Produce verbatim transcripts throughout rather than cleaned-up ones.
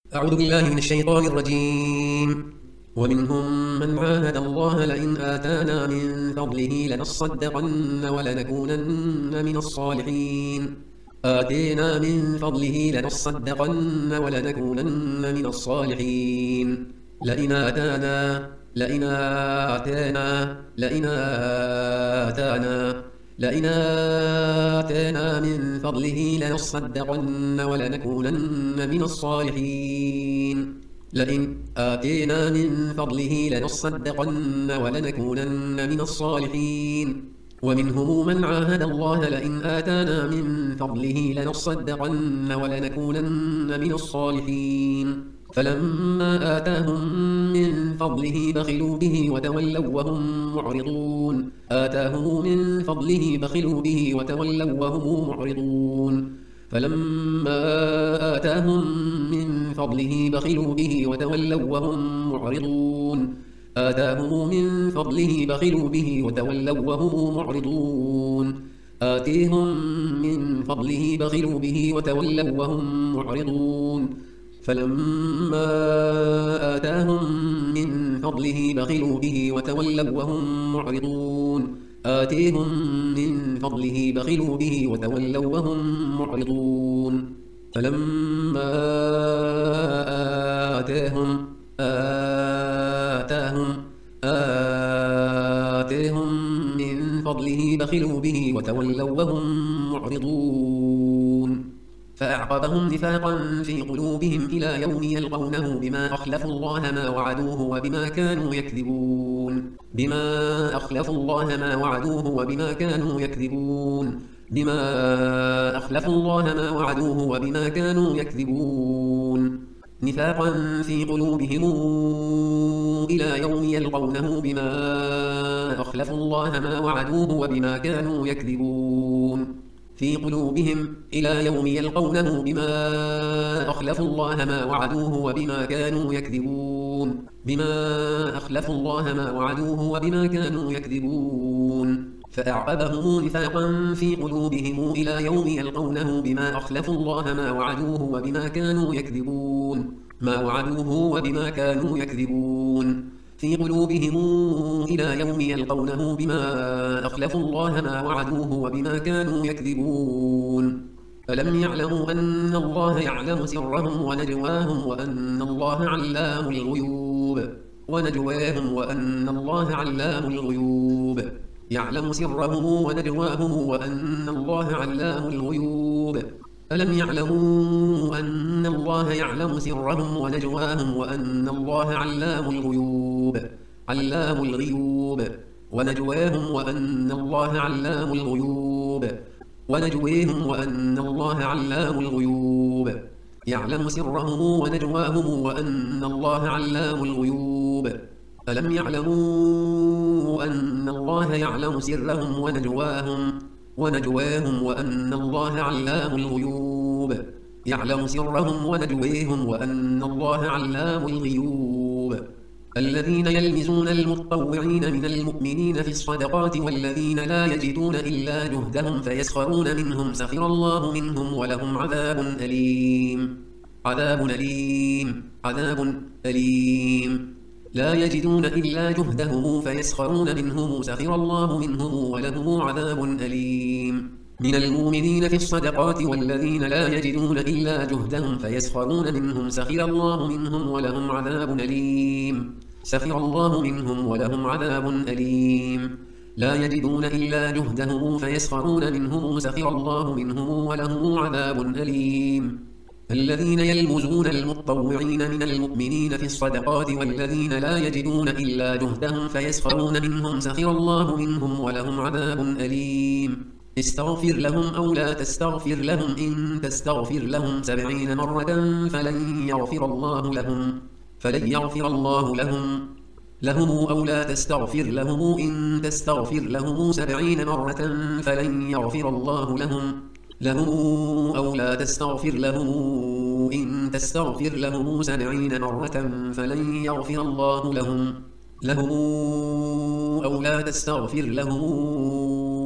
أعوذ بالله من الشيطان الرجيم. ومنهم من عاهد الله لئن آتانا من فضله لنصدقن ولنكونن من الصالحين. آتينا من فضله لنصدقن ولنكونن من الصالحين. لئن آتانا لئن آتانا لئن آتانا لئن آتانا من فضله لنصدقن ولنكونن من الصالحين. لئن آتينا من فضله لنصدقن ولنكونن من الصالحين. ومنهم من عاهد الله لئن آتانا من فضله لنصدقن ولنكونن من الصالحين. فلما آتاهم من فضله بخلوا به وتولوا وهم معرضون. آتاهم من فضله بخلوا به وتولوا وهم معرضون. فلما آتاهم من فضله بخلوا به وتولوا وهم معرضون. آتاهم من فضله بخلوا به وتولوا وهم معرضون. آتيهم من فضله بخلوا به وتولوا وهم معرضون. فلما آتاهم من فضله بخلوا به وتولوا وهم معرضون. آتيهم من فضله بخلوا به وتولوا وهم معرضون. فلما آتاهم آتاهم آتيهم من فضله بخلوا به وتولوا وهم معرضون. فأعقبهم نفاقا في قلوبهم إلى يوم يلقونه بما أخلفوا الله ما وعدوه وبما كانوا يكذبون. بما أخلفوا الله ما وعدوه وبما كانوا يكذبون. بما أخلفوا الله ما وعدوه وبما كانوا يكذبون. نفاقا في قلوبهم إلى يوم يلقونه بما أخلفوا الله ما وعدوه وبما كانوا يكذبون. في قلوبهم إلى يوم يلقونه بما أخلفوا الله ما وعدوه وبما كانوا يكذبون. بما أخلفوا الله ما وعدوه وبما كانوا يكذبون. فأعقبهم نفاقا في قلوبهم إلى يوم يلقونه بما أخلفوا الله ما وعدوه وبما كانوا يكذبون. ما وعدوه وبما كانوا يكذبون. في قلوبهم إلى يوم يلقونه بما أخلفوا الله ما وعدوه وبما كانوا يكذبون. ألم يعلموا أن الله يعلم سرهم ونجواهم وأن الله علام الغيوب. ونجواهم وأن الله علام الغيوب. يعلم سرهم ونجواهم وأن الله علام الغيوب. ألم يعلموا أن الله يعلم سرهم ونجواهم وأن الله علام الغيوب. علام الغيوب. ونجواهم وأن الله علام الغيوب. ونجويهم وأن الله علام الغيوب. يعلم سرهم ونجواهم وأن الله علام الغيوب. ألم يعلموا أن الله يعلم سرهم ونجواهم ونجواهم وأن الله علام الغيوب. يعلم سرهم ونجويهم وأن الله علام الغيوب. الذين يلمزون المتطوعين من المؤمنين في الصدقات والذين لا يجدون إلا جهدهم فيسخرون منهم سخر الله منهم ولهم عذاب أليم. عذاب أليم. عذاب أليم. لا يجدون إلا جهدهم فيسخرون منهم سخر الله منهم ولهم عذاب أليم. من المؤمنين في الصدقات والذين لا يجدون إلا جهدهم فيسخرون منهم سخر الله منهم ولهم عذاب أليم. سخر الله منهم ولهم عذاب أليم. لا يجدون إلا جهدهم فيسخرون منهم سخر الله منهم ولهم عذاب أليم. الذين يلمزون المتطوعين من المؤمنين في الصدقات والذين لا يجدون إلا جهدهم فيسخرون منهم سخر الله منهم ولهم عذاب أليم. استغفر لهم أو لا تستغفر لهم إن تستغفر لهم سبعين مرة فلن يغفر الله لهم فلن يغفر الله لهم لهم أو لا تستغفر لهم إن تستغفر لهم سبعين مرة فلن يغفر الله لهم لهم أو لا تستغفر لهم إن تستغفر لهم سبعين مرة فلن يغفر الله لهم لهم أو لا تستغفر لهم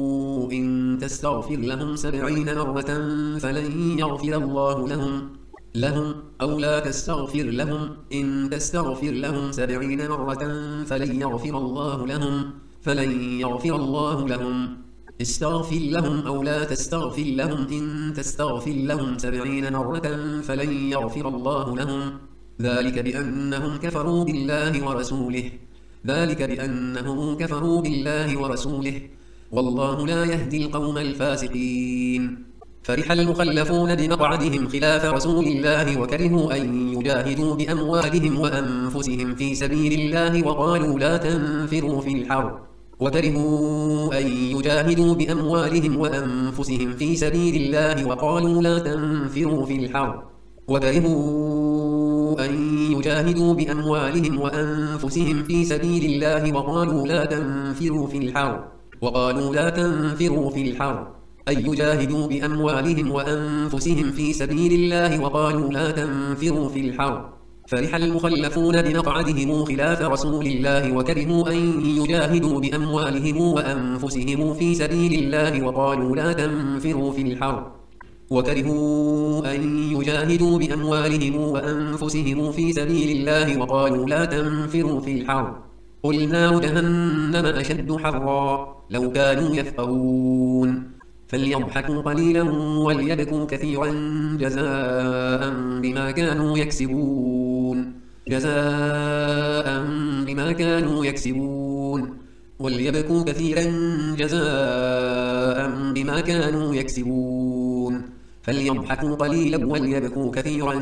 إن تستغفر لهم سبعين مرة فلن يغفر الله لهم لهم أو لا تستغفر لهم إن تستغفر لهم سبعين مرة فلن يغفر الله لهم فلن يغفر الله لهم استغفر لهم أو لا تستغفر لهم إن تستغفر لهم سبعين مرة فلن يغفر الله لهم ذلك بأنهم كفروا بالله ورسوله ذلك بأنهم كفروا بالله ورسوله والله لا يهدي القوم الفاسقين فرح المخلفون بمقعدهم خلاف رسول الله وكرهوا أن يجاهدوا بأموالهم وأنفسهم في سبيل الله وقالوا لا تنفروا في الحر وكرهوا أن يجاهدوا بأموالهم وأنفسهم في سبيل الله وقالوا لا تنفروا في الحر وكرهوا أن يجاهدوا بأموالهم وأنفسهم في سبيل الله وقالوا لا تنفروا في الحر وقالوا لا تنفروا في الحر أن يجاهدوا بأموالهم وأنفسهم في سبيل الله وقالوا لا تنفروا في الحر فرح المخلفون بمقعدهم خلاف رسول الله وكرهوا أن يجاهدوا بأموالهم وأنفسهم في سبيل الله وقالوا لا تنفروا في الحر وكرهوا أن يجاهدوا بأموالهم وأنفسهم في سبيل الله وقالوا لا تنفروا في الحر قل نار جهنم أشد حرا لو كانوا يفقهون فليضحكوا قليلا وليبكوا كثيرا جزاء بما كانوا يكسبون جزاء بما كانوا يكسبون وليبكوا كثيرا جزاء بما كانوا يكسبون فليضحكوا قليلا وليبكوا كثيرا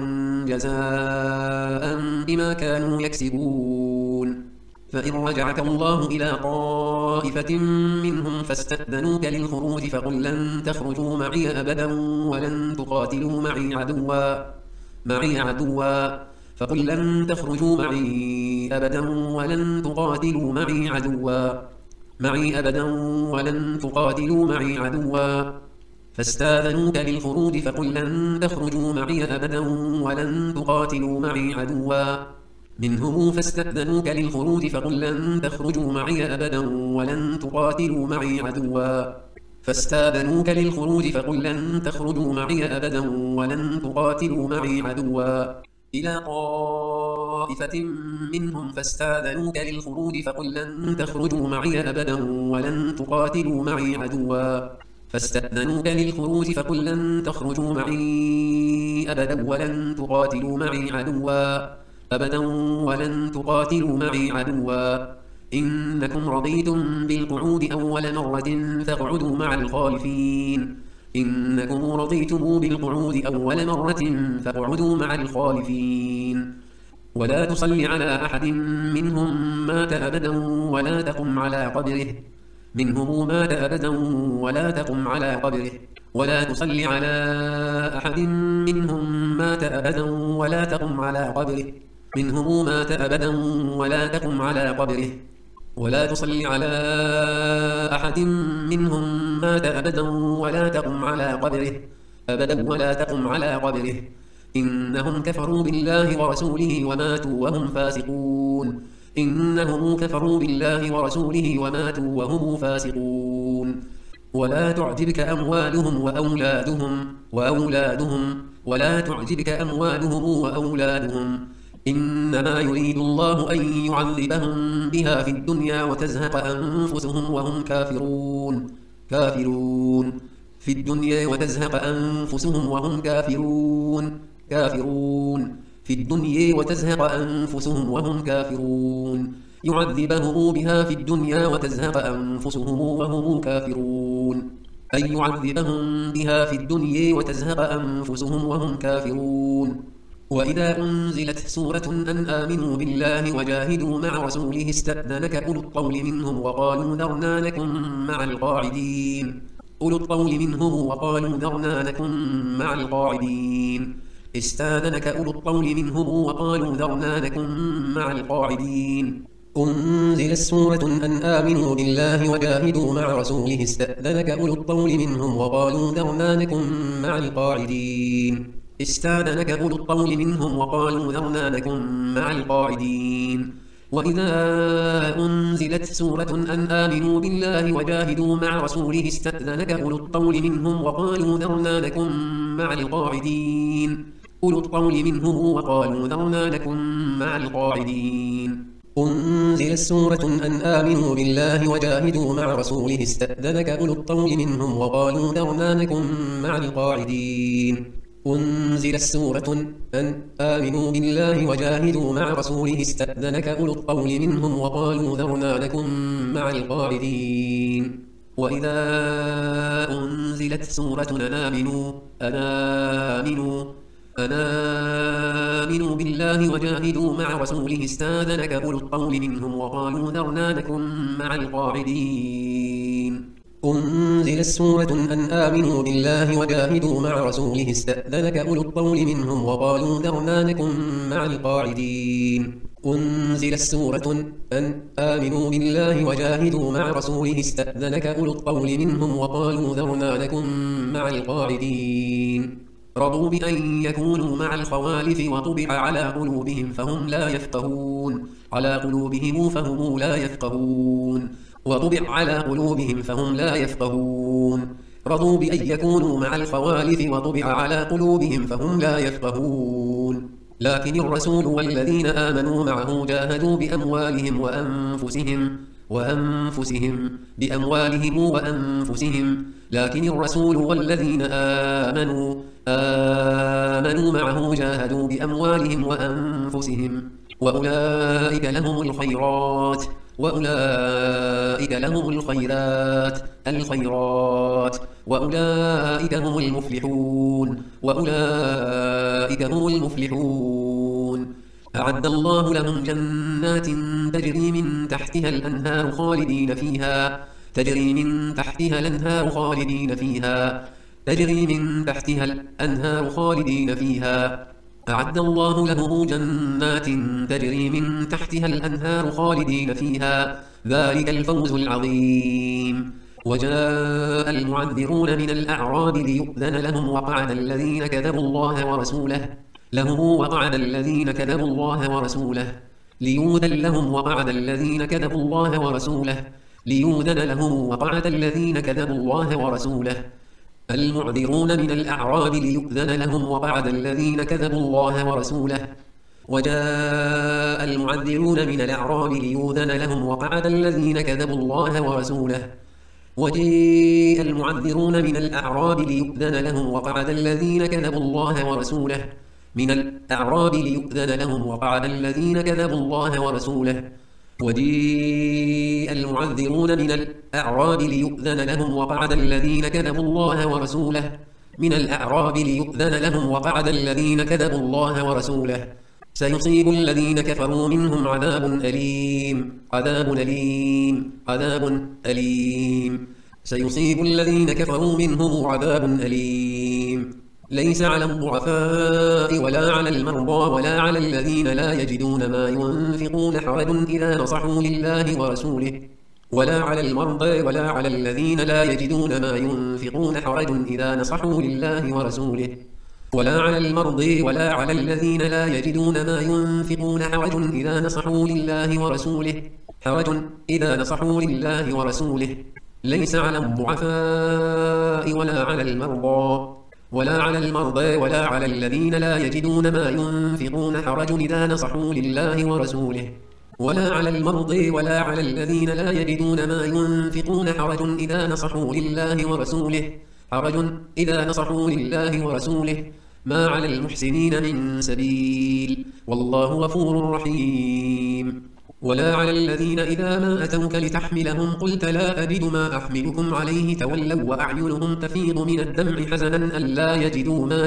جزاء بما كانوا يكسبون فإن رجعك الله إلى طائفة منهم فاستأذنوك للخروج فقل لن تخرجوا معي أبدا ولن تقاتلوا معي عدوا معي عدوا فقل لن تخرجوا معي أبدا ولن تقاتلوا معي عدوا معي أبدا ولن تقاتلوا معي عدوا فاستأذنوك للخروج فقل لن تخرجوا معي أبدا ولن تقاتلوا معي عدوا منهم فاستأذنوك للخروج فقل لن تخرجوا معي أبدا ولن تقاتلوا معي عدوا فاستأذنوك للخروج فقل لن تخرجوا معي أبدا ولن تقاتلوا معي عدوا إلى طائفة منهم فاستأذنوك للخروج فقل لن تخرجوا معي أبدا ولن تقاتلوا معي عدوا فاستأذنوك للخروج فقل لن تخرجوا معي أبدا ولن تقاتلوا معي عدوا أبدا ولن تقاتلوا معي عدوا إنكم رضيتم بالقعود أول مرة فاقعدوا مع الخالفين إنكم رضيتم بالقعود أول مرة فاقعدوا مع الخالفين ولا تصل على أحد منهم مات أبدا ولا تقم على قبره منهم مات أبدا ولا تقم على قبره ولا تصل على أحد منهم مات أبدا ولا تقم على قبره منهم مات أبدا ولا تقم على قبره ولا تصل على أحد منهم مات أبدا ولا تقم على قبره أبدا ولا تقم على قبره إنهم كفروا بالله ورسوله وماتوا وهم فاسقون إنهم كفروا بالله ورسوله وماتوا وهم فاسقون ولا تعجبك أموالهم وأولادهم وأولادهم ولا تعجبك أموالهم وأولادهم إنما يريد الله أن يعذبهم بها في الدنيا وتزهق أنفسهم وهم كافرون كافرون في الدنيا وتزهق أنفسهم وهم كافرون كافرون في الدنيا وتزهق أنفسهم وهم كافرون يعذبهم بها في الدنيا وتزهق أنفسهم وهم كافرون أي يعذبهم بها في الدنيا وتزهق أنفسهم وهم كافرون وإذا أنزلت سورة أن آمنوا بالله وجاهدوا مع رسوله استأذنك أولو الطول منهم وقالوا ذرنا لكم مع القاعدين أولو الطول منهم وقالوا ذرنا لكم مع القاعدين استأذنك أولو الطول منهم وقالوا ذرنا لكم مع القاعدين أنزلت سورة أن آمنوا بالله وجاهدوا مع رسوله استأذنك أولو الطول منهم وقالوا ذرنا لكم مع القاعدين استأذنك أولو الطول منهم وقالوا ذرنا لكم مع القاعدين وإذا أنزلت سورة أن آمنوا بالله وجاهدوا مع رسوله استأذنك أولو الطول منهم وقالوا ذرنا لكم مع القاعدين أولو الطول منهم وقالوا ذرنا نكن مع القاعدين. أنزلت سورة أن آمنوا بالله وجاهدوا مع رسوله استأذنك أولو الطول منهم وقالوا ذرنا نكن مع القاعدين. أنزلت سورة أن آمنوا بالله وجاهدوا مع رسوله استأذنك أولو الطول منهم وقالوا ذرنا نكن مع القاعدين. وإذا أنزلت سورة أن آمنوا أن آمنوا أن آمنوا بالله وجاهدوا مع رسوله استأذنك أولو الطول منهم وقالوا ذرنا نكن مع القاعدين. أنزلت سورة أن آمنوا بالله وجاهدوا مع رسوله استأذنك أولو الطول منهم وقالوا ذرنا نكن مع القاعدين. أنزلت سورة أن آمنوا بالله وجاهدوا مع رسوله استأذنك أولو الطول منهم وقالوا ذرنا نكن مع القاعدين. رضوا بأن يكونوا مع الخوالف وطبع على قلوبهم فهم لا يفقهون على قلوبهم فهم لا يفقهون وطبع على قلوبهم فهم لا يفقهون. رضوا بأن يكونوا مع الخوالف وطبع على قلوبهم فهم لا يفقهون. لكن الرسول والذين آمنوا معه جاهدوا بأموالهم وأنفسهم وأنفسهم بأموالهم وأنفسهم لكن الرسول والذين آمنوا آمنوا معه جاهدوا بأموالهم وأنفسهم وأولئك لهم الخيرات وأولئك لهم الخيرات الخيرات وأولئك هم المفلحون وأولئك هم المفلحون. أعد الله لهم جنات تجري من تحتها الأنهار خالدين فيها تجري من تحتها الأنهار خالدين فيها تجري من تحتها الأنهار خالدين فيها أعد الله لهم جنات تجري من تحتها الأنهار خالدين فيها ذلك الفوز العظيم. وجاء المعذرون من الأعراب ليؤذن لهم وقعد الذين كذبوا الله ورسوله لهم وقعد الذين كذبوا الله ورسوله ليؤذن لهم وقعد الذين كذبوا الله ورسوله ليؤذن لهم وقعد الذين كذبوا الله ورسوله. المعذرون من الأعراب ليؤذن لهم وقعد الذين كذبوا الله ورسوله. وجاء المعذرون من الأعراب ليؤذن لهم وقعد الذين كذبوا الله ورسوله. وجاء المعذرون من الأعراب ليؤذن لهم وقعد الذين كذبوا الله ورسوله من الأعراب ليؤذن لهم وقعد الذين كذبوا الله ورسوله. وجاء المعذرون من الأعراب ليؤذن لهم وقعد الذين كذبوا الله ورسوله من الأعراب ليؤذن لهم وقعد الذين كذبوا الله ورسوله. سيصيب الذين كفروا منهم عذاب أليم عذاب أليم عذاب أليم سيصيب الذين كفروا منهم عذاب أليم. ليس على الضعفاء ولا على المرضى ولا على الذين لا يجدون ما ينفقون حرج إذا نصحوا لله ورسوله ولا على المرضى ولا على الذين لا يجدون ما ينفقون حرج إذا نصحوا لله ورسوله ولا على المرضى ولا على الذين لا يجدون ما ينفقون حرج إذا نصحوا لله ورسوله حرج إذا نصحوا لله ورسوله. ليس على الضعفاء ولا على المرضى ولا على المرضى ولا على الذين لا يجدون ما ينفقون حرج إذا نصحوا لله ورسوله ولا على المرضى ولا على الذين لا يجدون ما ينفقون حرج إذا نصحوا لله ورسوله حرج إذا نصحوا لله ورسوله. ما على المحسنين من سبيل والله غفور رحيم. ولا على الذين إذا ما أتوك لتحملهم قلت لا أجد ما أحملكم عليه تولوا وأعينهم تفيض من الدمع حزنا ألا يجدوا ما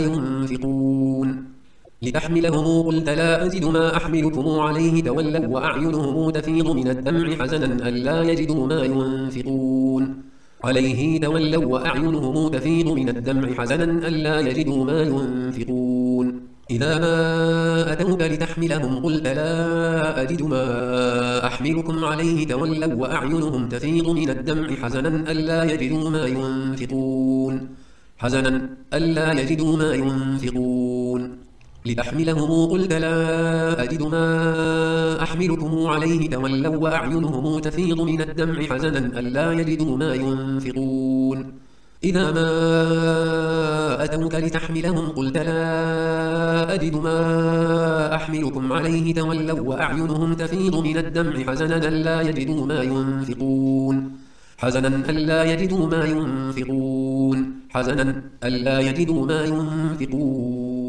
ينفقون لتحملهم قلت لا أجد ما أحملكم عليه تولوا وأعينهم تفيض من الدمع حزنا ألا يجدوا ما ينفقون عليه تولوا وأعينهم تفيض من الدمع حزنا ألا يجدوا ما ينفقون. إذا ما أتوك لتحملهم قلت لا أجد ما أحملكم عليه تولوا وأعينهم تفيض من الدمع حزنا ألا يجدوا ما ينفقون حزنا ألا يجدوا ما ينفقون. لتحملهم قلت لا أجد ما أحملكم عليه تولوا وأعينهم تفيض من الدمع حزنا ألا يجدوا ما ينفقون إذا ما أتوك لتحملهم قلت لا أجد ما أحملكم عليه تولوا وأعينهم تفيض من الدمع حزنا ألا يجدوا ما ينفقون حزنا ألا يجدوا ما ينفقون حزنا ألا يجدوا ما ينفقون